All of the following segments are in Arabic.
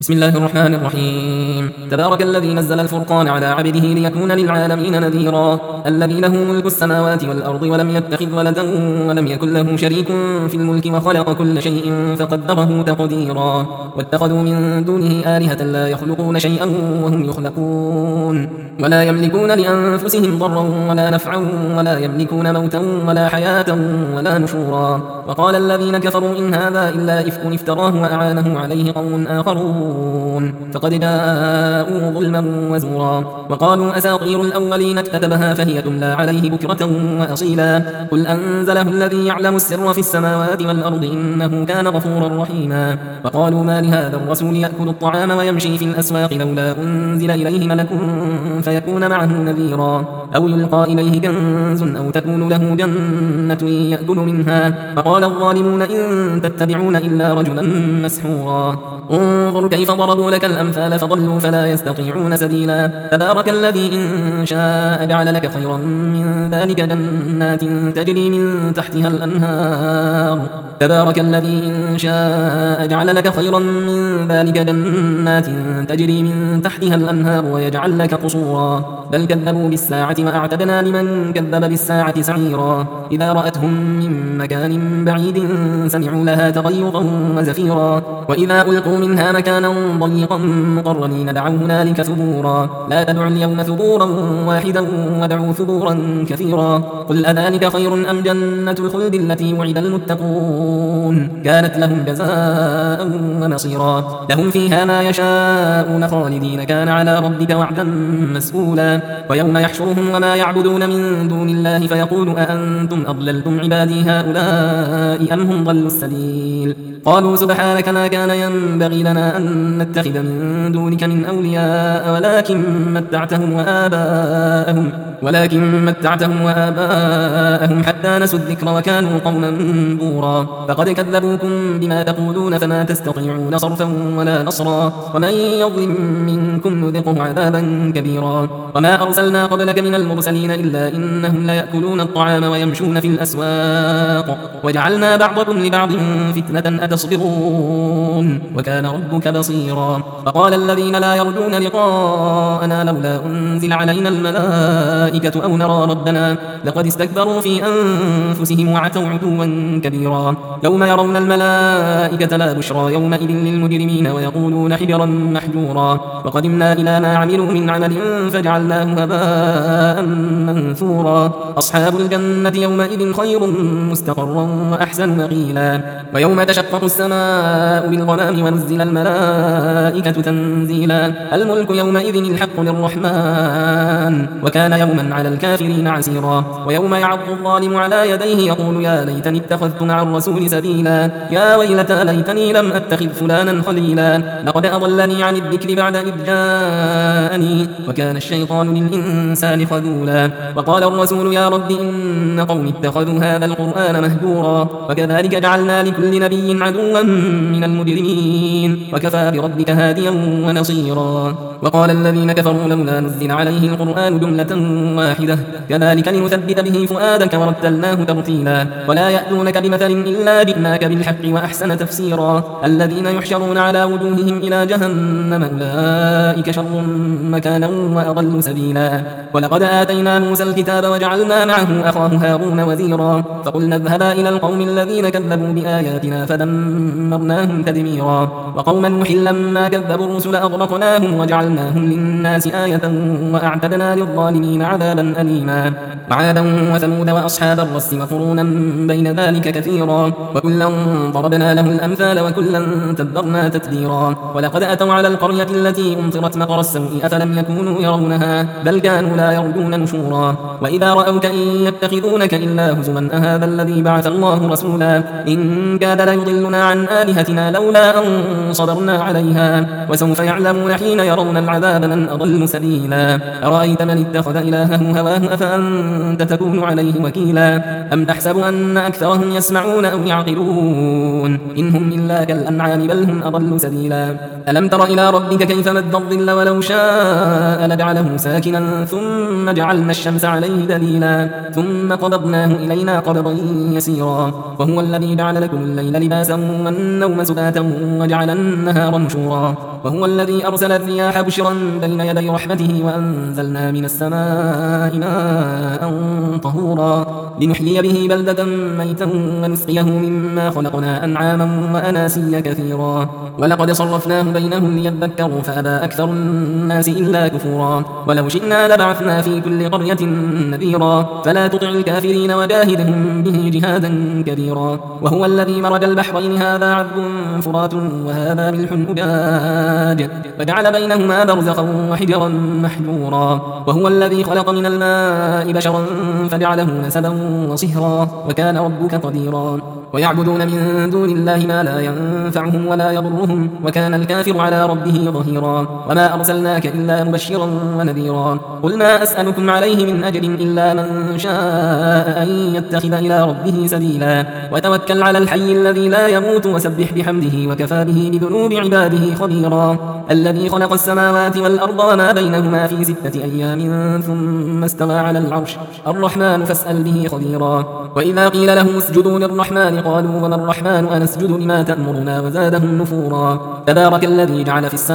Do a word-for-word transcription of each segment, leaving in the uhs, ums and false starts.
بسم الله الرحمن الرحيم. تبارك الذي نزل الفرقان على عبده ليكون للعالمين نذيرا. الذي له ملك السماوات والأرض ولم يتخذ ولدا ولم يكن له شريك في الملك وخلق كل شيء فقدره تقديرا. واتخذوا من دونه آلهة لا يخلقون شيئا وهم يخلقون ولا يملكون لأنفسهم ضرا ولا نفعا ولا يملكون موتا ولا حياة ولا نشورا. وقال الذين كفروا إن هذا إلا إفك افتراه وأعانه عليه قوم آخرون فقد جاءوا ظلما وزورا. وقالوا أساطير الأولين اكتتبها فهي تملى عليه بكرة وأصيلا. قل أنزله الذي يعلم السر في السماوات والأرض إنه كان غفورا رحيما. وقالوا ما لهذا الرسول يأكل الطعام ويمشي في الأسواق لولا أنزل إليه ملك فيكون معه نذيرا أو يلقى إليه كنز أو تكون له جنة يأكل منها. فقال الظالمون إن تتبعون إلا رجلا مسحورا. انظر كيف ضربوا لك الأمثال فضلوا فلا يستطيعون سبيلا. تبارك الذي إن شاء جعل لك خيرا من ذلك جنات تجري من تحتها الأنهار تبارك الذي إن شاء جعل لك خيرا من ذلك جنات تجري من تحتها الأنهار ويجعل لك قصورا. بل كذبوا بالساعة وأعتدنا لمن كذب بالساعة سعيرا. إذا رأتهم من مكان بعيد سمعوا لها تغيظا وزفيرا. وإذا ألقوا منها مكانا ضيقا مقرنين دعوا هنالك ثبورا. لا تدعوا اليوم ثبورا واحدا ودعوا ثبورا كثيرا. قل أذلك خير أم جنة الخلد التي وعد المتقون كانت لهم جزاء ومصيرا. لهم فيها ما يشاءون خالدين كان على ربك وعدا مسئولا. ويوم يحشرهم وما يعبدون من دون الله فيقول أأنتم أضللتم عبادي هؤلاء أم هم ضلوا السبيل. قالوا سبحانك ما كان ينبغي لنا أن نتخذ من دونك من أولياء ولكن متعتهم وآباءهم ولكن متعتهم وآباءهم حتى نسوا الذكر وكانوا قوما بورا. فقد كذبوكم بما تقولون فما تستطيعون صرفا ولا نصرا. ومن يظلم منكم نذقه عذابا كبيرا. وما أرسلنا قبلك من المرسلين إلا إنهم ليأكلون الطعام ويمشون في الأسواق وجعلنا بعضكم لبعض فتنة أتصبرون وكان ربك بصيرا. وقال الذين لا يرجون لقاءنا لولا أنزل علينا الملائكة أو نرى ربنا لقد استكبروا في أنفسهم وعتوا عتوا كبيرا. يوم يرون الملائكة لا بشرى يومئذ للمجرمين ويقولون حجرا محجورا. وقدمنا إلى ما عملوا من عمل فجعلناه هباء منثورا. أصحاب الجنة يومئذ خير مستقرا وأحسن مقيلا. ويوم تشقق السماء بالغمام ونزل الملائكة تنزيلا. الملك يومئذ الحق للرحمن وكان يوما على الكافرين عسيرا. ويوم يعض الظالم على يديه يقول يا ليتني اتخذت مع الرسول سبيلا. يا ويلتى ليتني لم أتخذ فلانا خليلا لقد أضلني عن الذكر بعد إذ جاءني وكان الشيطان للإنسان خذولا. وقال الرسول يا رب إن قوم اتخذوا هذا القرآن مهجورا. وكذلك جعلنا لكل نبي عدوا من المجرمين وكفى بربك هاديا ونصيرا. وقال الذين كفروا لولا نزل عليه القرآن جملة واحدة كذلك لنثبت به فؤادك ورتلناه ترتيلا. ولا يأتونك بمثل إلا جئناك بالحق وأحسن تفسيرا. الذين يحشرون على وجوههم إلى جهنم أولئك شر مكانا وأضل سبيلا. ولقد آتينا موسى الكتاب وجعلنا معه أخاه هارون وزيرا. فقلنا اذهبا إلى القوم الذين كذبوا بآياتنا فدمرناهم تدميرا. وقوم نوح لما كذبوا الرسل أغرقناهم وجعلناهم للناس آية وأعتدنا للظالمين عذابا أليما. وعادا وثمود وأصحاب الرس وقرونا بين ذلك كثيرا. وكلا ضربنا له الأمثال وكلا تبرنا تتبيرا. ولقد أتوا على القرية التي أمطرت مطر السوء أفلم يكونوا يرونها بل كانوا لا يرجون نشورا. وإذا رأوك إن يتخذونك إلا هزوا أهذا الذي بعث الله رسولا إن كاد ليضلنا عن آلهتنا لولا أن صبرنا عليها. وسوف يعلمون حين يرون العذاب من أضل سبيلا. أرأيت من اتخذ إلهه هواه أفأنت تكون عليه وكيلا. أم تحسب أن أكثرهم يسمعون أو يعقلون إن هم إلا كالأنعام بل هم أضل سبيلا. ألم تر إلى ربك كيف مد الظل ولو شاء لجعله ساكنا ثم جعلنا الشمس عليه دليلا ثم قبضناه إلينا قبضا يسيرا وهو الذي جعل لكم الليل لباسا والنوم سباتا وجعل النهار نشورا وهو الذي أرسل الرياح بشرا بين يدي رحمته وأنزلنا من السماء ماء طهورا لنحيي به بلدة ميتا ونسقيه مما خلقنا أنعاما وأناسيا كثيرا ولقد صرفناه بينهم ليذكروا فأبى أكثر الناس إلا كفورا ولو شئنا لبعثنا في كل قرية نذيرا فلا تطع الكافرين وجاهدهم به جهادا كبيرا وهو الذي مرج البحرين هذا عذب فرات وهذا ملح أجاج فجعل بينهما برزخا وحجرا محجورا وهو الذي خلق من الماء بشرا فجعله نسبا وصهرا وكان ربك قديرا ويعبدون من دون الله ما لا ينفعهم ولا يضرهم وكان الكافر على ربه ظهيرا وما أرسلناك إلا مبشرا ونذيرا قل ما أسألكم عليه من أجر إلا من شاء أن يتخذ إلى ربه سبيلا وتوكل على الحي الذي لا يموت وسبح بحمده وكفى به بذنوب عباده خبيرا الذي خلق السماوات والأرض وما بينهما في ستة أيام ثم استوى على العرش الرحمن فاسأل به خبيرا وإذا قيل لهم اسجدوا للرحمن قالوا وما الرحمن أنسجد لما تأمرنا وزادهم نفورا تبارك الذي جعل في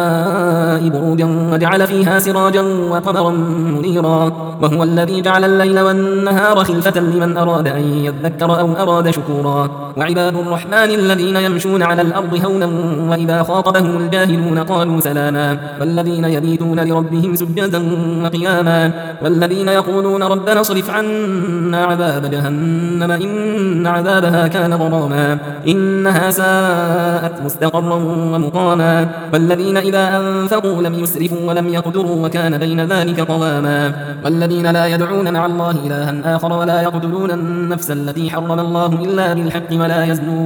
السماء بروجا وجعل فيها سراجا وقمرا منيرا وهو الذي جعل الليل والنهار خلفة لمن أراد أن يذكر أو أراد شكورا وعباد الرحمن الذين يمشون على الأرض هونا وإذا خاطبهم الجاهلون قالوا سلاما والذين يبيتون لربهم سجدا وقياما والذين يقولون ربنا اصرف عنا عذاب جهنم إن عذابها كان غراما إنها ساءت مستقرا ومقاما والذين إذا أنفقوا لم يسرفوا ولم يقدروا وكان بين ذلك قواما والذين لا يدعون مع الله إلها آخر ولا يقتلون النفس التي حرم الله إلا بالحق ولا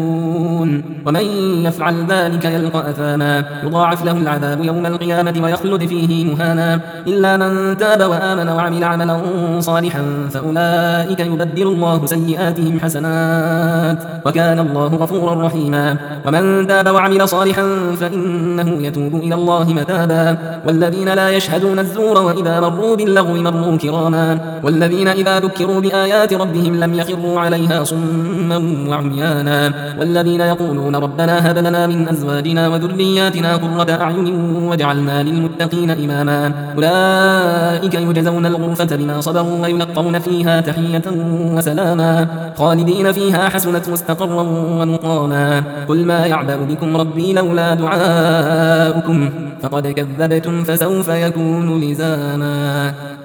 يزنون ومن يفعل ذلك يلقى أثاما يضاعف له العذاب يوم القيامة ويخلد فيه مهانا إلا من تاب وآمن وعمل عملا صالحا فأولئك يبدل الله سيئاتهم حسنات وكان الله غفورا رحيما ومن تاب وعمل صالحا فإنه يتوب إلى الله متابا والذين لا يشهدون الزور وإذا مروا باللغو مروا كراما والذين إذا ذكروا بآيات ربهم لم يخروا عليها صما وعميانا والذين يقولون ربنا هب لنا من أزواجنا وذرياتنا قرة أعين واجعلنا للمتقين إماما أولئك يجزون الغرفة بما صبروا ويلقون فيها تحية وسلاما خالدين فيها حسنت مستقرا ومقاما قل ما يعبأ بكم ربي لولا دعاؤكم فقد كذبتم فسوف يكون لزاما.